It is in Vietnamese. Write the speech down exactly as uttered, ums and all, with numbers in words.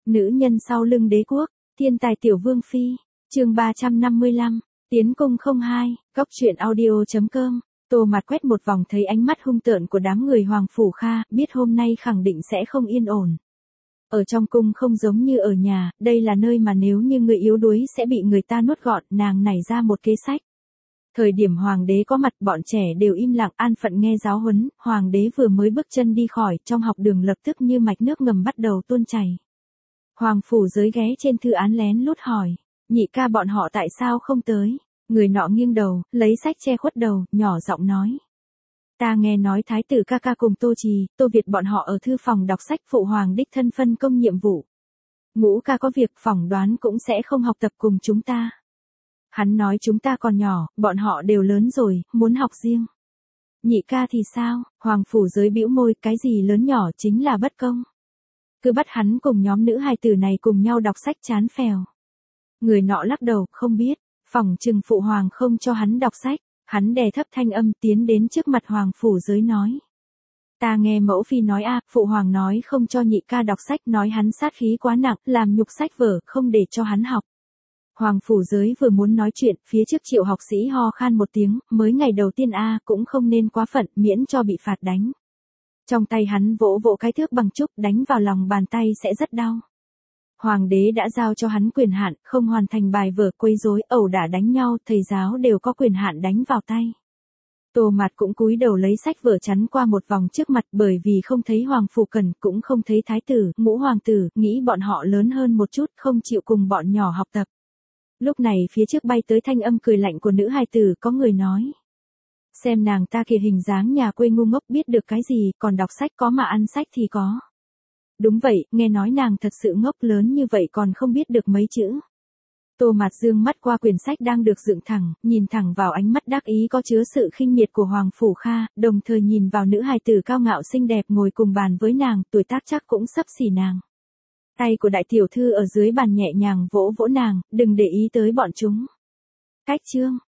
Nữ nhân sau lưng đế quốc, thiên tài tiểu vương phi, chương ba trăm năm mươi lăm, tiến cung không hai, góc truyện audio.com. Tô Mạt quét một vòng thấy ánh mắt hung tợn của đám người Hoàng Phủ Kha, biết hôm nay khẳng định sẽ không yên ổn. Ở trong cung không giống như ở nhà, đây là nơi mà nếu như người yếu đuối sẽ bị người ta nuốt gọn, nàng nảy ra một kế sách. Thời điểm hoàng đế có mặt, bọn trẻ đều im lặng an phận nghe giáo huấn, hoàng đế vừa mới bước chân đi khỏi, trong học đường lập tức như mạch nước ngầm bắt đầu tuôn chảy. Hoàng Phủ Giới ghé trên thư án lén lút hỏi, nhị ca bọn họ tại sao không tới? Người nọ nghiêng đầu, lấy sách che khuất đầu, nhỏ giọng nói. Ta nghe nói thái tử ca ca cùng Tô Trì, Tô Việt bọn họ ở thư phòng đọc sách, phụ hoàng đích thân phân công nhiệm vụ. Ngũ ca có việc phỏng đoán cũng sẽ không học tập cùng chúng ta. Hắn nói chúng ta còn nhỏ, bọn họ đều lớn rồi, muốn học riêng. Nhị ca thì sao? Hoàng Phủ Giới bĩu môi, cái gì lớn nhỏ chính là bất công. Cứ bắt hắn cùng nhóm nữ hài tử này cùng nhau đọc sách chán phèo. Người nọ lắc đầu, không biết, phỏng chừng phụ hoàng không cho hắn đọc sách. Hắn đè thấp thanh âm tiến đến trước mặt Hoàng Phủ Giới nói. Ta nghe mẫu phi nói a, phụ hoàng nói không cho nhị ca đọc sách, nói hắn sát khí quá nặng, làm nhục sách vở, không để cho hắn học. Hoàng Phủ Giới vừa muốn nói chuyện, phía trước Triệu học sĩ ho khan một tiếng, mới ngày đầu tiên a, cũng không nên quá phận, miễn cho bị phạt đánh. Trong tay hắn vỗ vỗ cái thước bằng trúc, đánh vào lòng bàn tay sẽ rất đau. Hoàng đế đã giao cho hắn quyền hạn, không hoàn thành bài vở, quấy rối, ẩu đả đánh nhau, thầy giáo đều có quyền hạn đánh vào tay. Tô Mạt cũng cúi đầu lấy sách vở chắn qua một vòng trước mặt, bởi vì không thấy Hoàng Phủ Cần, cũng không thấy thái tử, ngũ hoàng tử, nghĩ bọn họ lớn hơn một chút, không chịu cùng bọn nhỏ học tập. Lúc này phía trước bay tới thanh âm cười lạnh của nữ hài tử, có người nói. Xem nàng ta kìa, hình dáng nhà quê ngu ngốc, biết được cái gì, còn đọc sách có mà ăn sách thì có. Đúng vậy, nghe nói nàng thật sự ngốc, lớn như vậy còn không biết được mấy chữ. Tô Mạt dương mắt qua quyển sách đang được dựng thẳng, nhìn thẳng vào ánh mắt đắc ý có chứa sự khinh miệt của Hoàng Phủ Kha, đồng thời nhìn vào nữ hài tử cao ngạo xinh đẹp ngồi cùng bàn với nàng, tuổi tác chắc cũng xấp xỉ nàng. Tay của đại tiểu thư ở dưới bàn nhẹ nhàng vỗ vỗ nàng, đừng để ý tới bọn chúng. Cách chương,